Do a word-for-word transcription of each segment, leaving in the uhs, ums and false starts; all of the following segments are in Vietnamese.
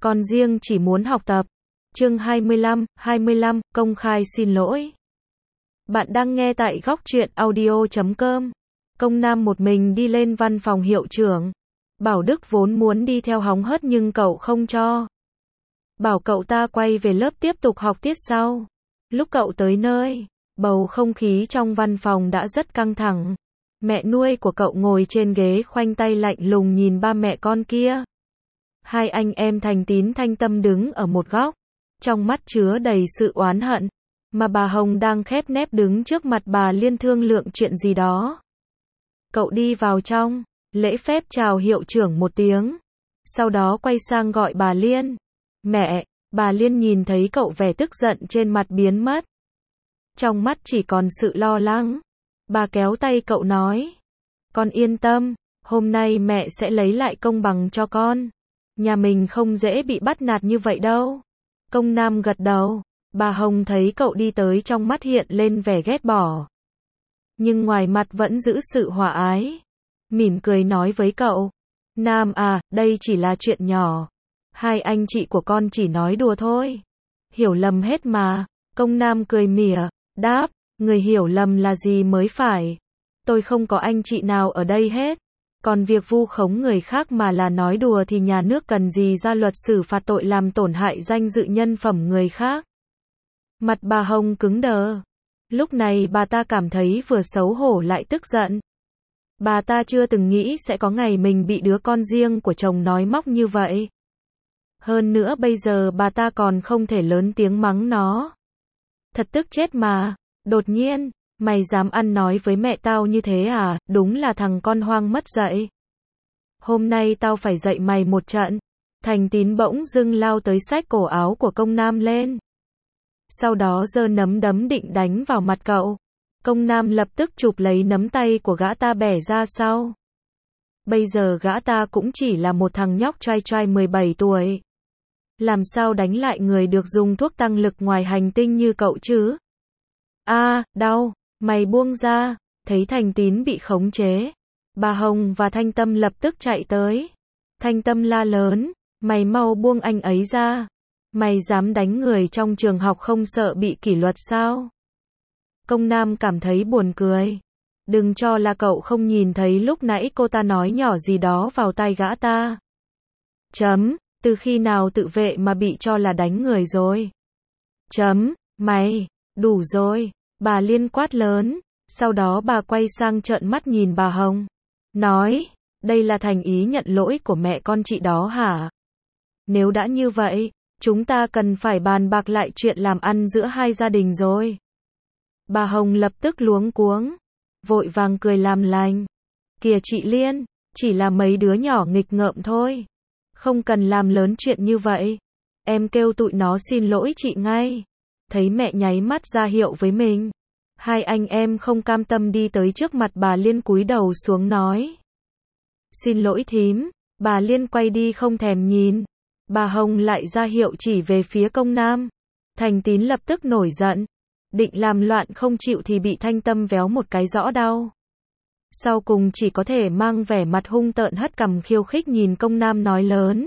Con riêng chỉ muốn học tập. Chương hai mươi lăm, hai mươi lăm, công khai xin lỗi. Bạn đang nghe tại góc truyện audio chấm com. Công Nam một mình đi lên văn phòng hiệu trưởng. Bảo Đức vốn muốn đi theo hóng hớt nhưng cậu không cho. Bảo cậu ta quay về lớp tiếp tục học tiết sau. Lúc cậu tới nơi, bầu không khí trong văn phòng đã rất căng thẳng. Mẹ nuôi của cậu ngồi trên ghế khoanh tay lạnh lùng nhìn ba mẹ con kia. Hai anh em Thành Tín Thanh Tâm đứng ở một góc, trong mắt chứa đầy sự oán hận, mà bà Hồng đang khép nép đứng trước mặt bà Liên thương lượng chuyện gì đó. Cậu đi vào trong, lễ phép chào hiệu trưởng một tiếng, sau đó quay sang gọi bà Liên. Mẹ, bà Liên nhìn thấy cậu vẻ tức giận trên mặt biến mất. Trong mắt chỉ còn sự lo lắng. Bà kéo tay cậu nói, con yên tâm, hôm nay mẹ sẽ lấy lại công bằng cho con. Nhà mình không dễ bị bắt nạt như vậy đâu. Công Nam gật đầu. Bà Hồng thấy cậu đi tới trong mắt hiện lên vẻ ghét bỏ, nhưng ngoài mặt vẫn giữ sự hòa ái. Mỉm cười nói với cậu, Nam à, đây chỉ là chuyện nhỏ. Hai anh chị của con chỉ nói đùa thôi. Hiểu lầm hết mà. Công Nam cười mỉa, đáp, người hiểu lầm là gì mới phải. Tôi không có anh chị nào ở đây hết. Còn việc vu khống người khác mà là nói đùa thì nhà nước cần gì ra luật xử phạt tội làm tổn hại danh dự nhân phẩm người khác. Mặt bà Hồng cứng đờ. Lúc này bà ta cảm thấy vừa xấu hổ lại tức giận. Bà ta chưa từng nghĩ sẽ có ngày mình bị đứa con riêng của chồng nói móc như vậy. Hơn nữa bây giờ bà ta còn không thể lớn tiếng mắng nó. Thật tức chết mà. Đột nhiên, mày dám ăn nói với mẹ tao như thế à, đúng là thằng con hoang mất dạy. Hôm nay tao phải dạy mày một trận. Thành Tín bỗng dưng lao tới xách cổ áo của Công Nam lên. Sau đó giơ nắm đấm định đánh vào mặt cậu. Công Nam lập tức chụp lấy nắm tay của gã ta bẻ ra sau. Bây giờ gã ta cũng chỉ là một thằng nhóc trai trai mười bảy tuổi. Làm sao đánh lại người được dùng thuốc tăng lực ngoài hành tinh như cậu chứ? A, à, đau, mày buông ra. Thấy Thành Tín bị khống chế, bà Hồng và Thanh Tâm lập tức chạy tới. Thanh Tâm la lớn, mày mau buông anh ấy ra. Mày dám đánh người trong trường học không sợ bị kỷ luật sao? Công Nam cảm thấy buồn cười. Đừng cho là cậu không nhìn thấy lúc nãy cô ta nói nhỏ gì đó vào tai gã ta. Chấm, từ khi nào tự vệ mà bị cho là đánh người rồi? Chấm, mày, đủ rồi. Bà Liên quát lớn. Sau đó bà quay sang trợn mắt nhìn bà Hồng. Nói, đây là thành ý nhận lỗi của mẹ con chị đó hả? Nếu đã như vậy, chúng ta cần phải bàn bạc lại chuyện làm ăn giữa hai gia đình rồi. Bà Hồng lập tức luống cuống, vội vàng cười làm lành. Kìa chị Liên, chỉ là mấy đứa nhỏ nghịch ngợm thôi. Không cần làm lớn chuyện như vậy. Em kêu tụi nó xin lỗi chị ngay. Thấy mẹ nháy mắt ra hiệu với mình. Hai anh em không cam tâm đi tới trước mặt bà Liên cúi đầu xuống nói. Xin lỗi thím. Bà Liên quay đi không thèm nhìn. Bà Hồng lại ra hiệu chỉ về phía Công Nam. Thành Tín lập tức nổi giận. Định làm loạn không chịu thì bị Thanh Tâm véo một cái rõ đau. Sau cùng chỉ có thể mang vẻ mặt hung tợn hất cằm khiêu khích nhìn Công Nam nói lớn.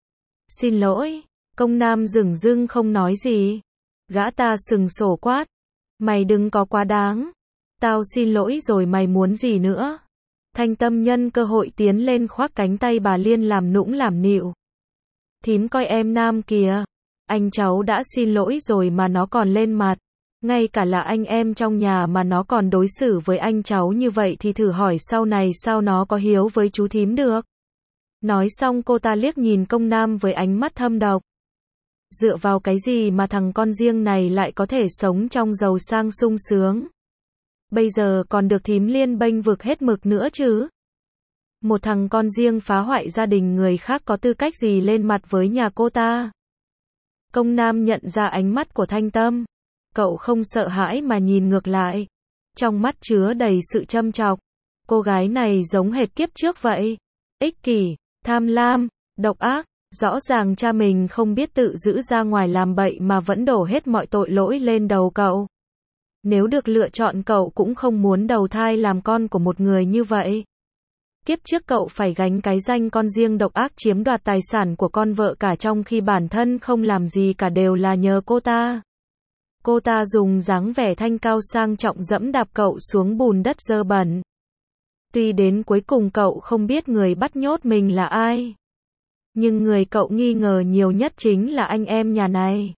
Xin lỗi. Công Nam dửng dưng không nói gì. Gã ta sừng sổ quát. Mày đừng có quá đáng. Tao xin lỗi rồi mày muốn gì nữa? Thanh Tâm nhân cơ hội tiến lên khoác cánh tay bà Liên làm nũng làm nịu. Thím coi em Nam kìa. Anh cháu đã xin lỗi rồi mà nó còn lên mặt. Ngay cả là anh em trong nhà mà nó còn đối xử với anh cháu như vậy thì thử hỏi sau này sao nó có hiếu với chú thím được. Nói xong cô ta liếc nhìn Công Nam với ánh mắt thâm độc. Dựa vào cái gì mà thằng con riêng này lại có thể sống trong giàu sang sung sướng? Bây giờ còn được thím Liên bênh vực hết mực nữa chứ? Một thằng con riêng phá hoại gia đình người khác có tư cách gì lên mặt với nhà cô ta? Công Nam nhận ra ánh mắt của Thanh Tâm. Cậu không sợ hãi mà nhìn ngược lại. Trong mắt chứa đầy sự châm chọc. Cô gái này giống hệt kiếp trước vậy. Ích kỷ, tham lam, độc ác. Rõ ràng cha mình không biết tự giữ ra ngoài làm bậy mà vẫn đổ hết mọi tội lỗi lên đầu cậu. Nếu được lựa chọn cậu cũng không muốn đầu thai làm con của một người như vậy. Kiếp trước cậu phải gánh cái danh con riêng độc ác chiếm đoạt tài sản của con vợ cả trong khi bản thân không làm gì cả đều là nhờ cô ta. Cô ta dùng dáng vẻ thanh cao sang trọng dẫm đạp cậu xuống bùn đất dơ bẩn. Tuy đến cuối cùng cậu không biết người bắt nhốt mình là ai. Nhưng người cậu nghi ngờ nhiều nhất chính là anh em nhà này.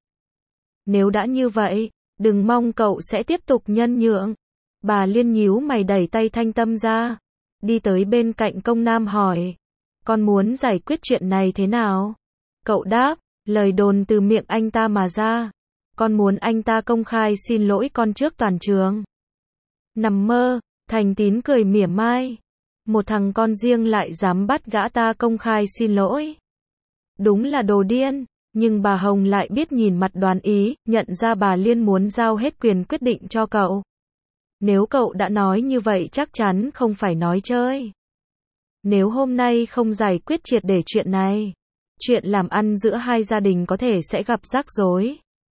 Nếu đã như vậy, đừng mong cậu sẽ tiếp tục nhân nhượng. Bà Liên nhíu mày đẩy tay Thanh Tâm ra. Đi tới bên cạnh Công Nam hỏi. Con muốn giải quyết chuyện này thế nào? Cậu đáp, lời đồn từ miệng anh ta mà ra. Con muốn anh ta công khai xin lỗi con trước toàn trường. Nằm mơ, Thành Tín cười mỉa mai. Một thằng con riêng lại dám bắt gã ta công khai xin lỗi. Đúng là đồ điên, nhưng bà Hồng lại biết nhìn mặt đoán ý, nhận ra bà Liên muốn giao hết quyền quyết định cho cậu. Nếu cậu đã nói như vậy chắc chắn không phải nói chơi. Nếu hôm nay không giải quyết triệt để chuyện này, chuyện làm ăn giữa hai gia đình có thể sẽ gặp rắc rối.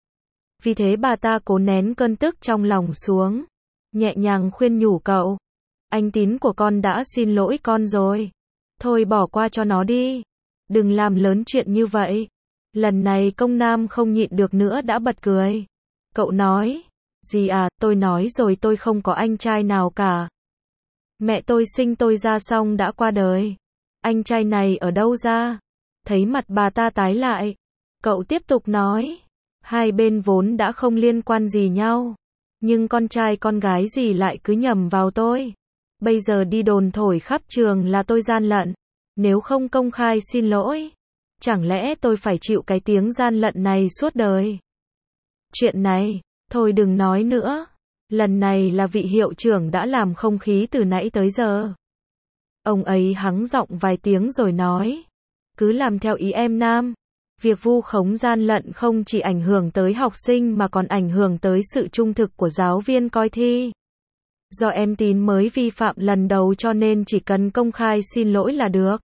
Vì thế bà ta cố nén cơn tức trong lòng xuống, nhẹ nhàng khuyên nhủ cậu. Anh Tín của con đã xin lỗi con rồi. Thôi bỏ qua cho nó đi. Đừng làm lớn chuyện như vậy. Lần này Công Nam không nhịn được nữa đã bật cười. Cậu nói, gì à, tôi nói rồi tôi không có anh trai nào cả. Mẹ tôi sinh tôi ra xong đã qua đời. Anh trai này ở đâu ra? Thấy mặt bà ta tái lại. Cậu tiếp tục nói, hai bên vốn đã không liên quan gì nhau. Nhưng con trai con gái gì lại cứ nhầm vào tôi. Bây giờ đi đồn thổi khắp trường là tôi gian lận. Nếu không công khai xin lỗi, chẳng lẽ tôi phải chịu cái tiếng gian lận này suốt đời? Chuyện này, thôi đừng nói nữa. Lần này là vị hiệu trưởng đã làm không khí từ nãy tới giờ. Ông ấy hắng giọng vài tiếng rồi nói, cứ làm theo ý em Nam. Việc vu khống gian lận không chỉ ảnh hưởng tới học sinh mà còn ảnh hưởng tới sự trung thực của giáo viên coi thi. Do em Tín mới vi phạm lần đầu cho nên chỉ cần công khai xin lỗi là được.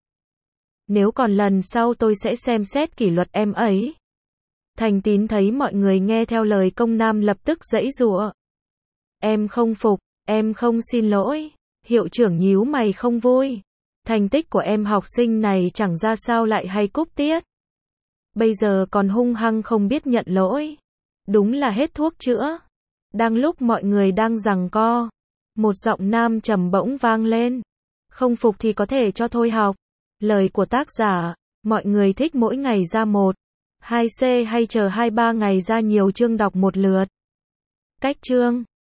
Nếu còn lần sau tôi sẽ xem xét kỷ luật em ấy. Thành Tín thấy mọi người nghe theo lời Công Nam lập tức giãy giụa. Em không phục, em không xin lỗi. Hiệu trưởng nhíu mày không vui. Thành tích của em học sinh này chẳng ra sao lại hay cúp tiết. Bây giờ còn hung hăng không biết nhận lỗi. Đúng là hết thuốc chữa. Đang lúc mọi người đang giằng co, một giọng nam trầm bỗng vang lên. Không phục thì có thể cho thôi học. Lời của tác giả, mọi người thích mỗi ngày ra một, hai C hay chờ hai ba ngày ra nhiều chương đọc một lượt. Cách chương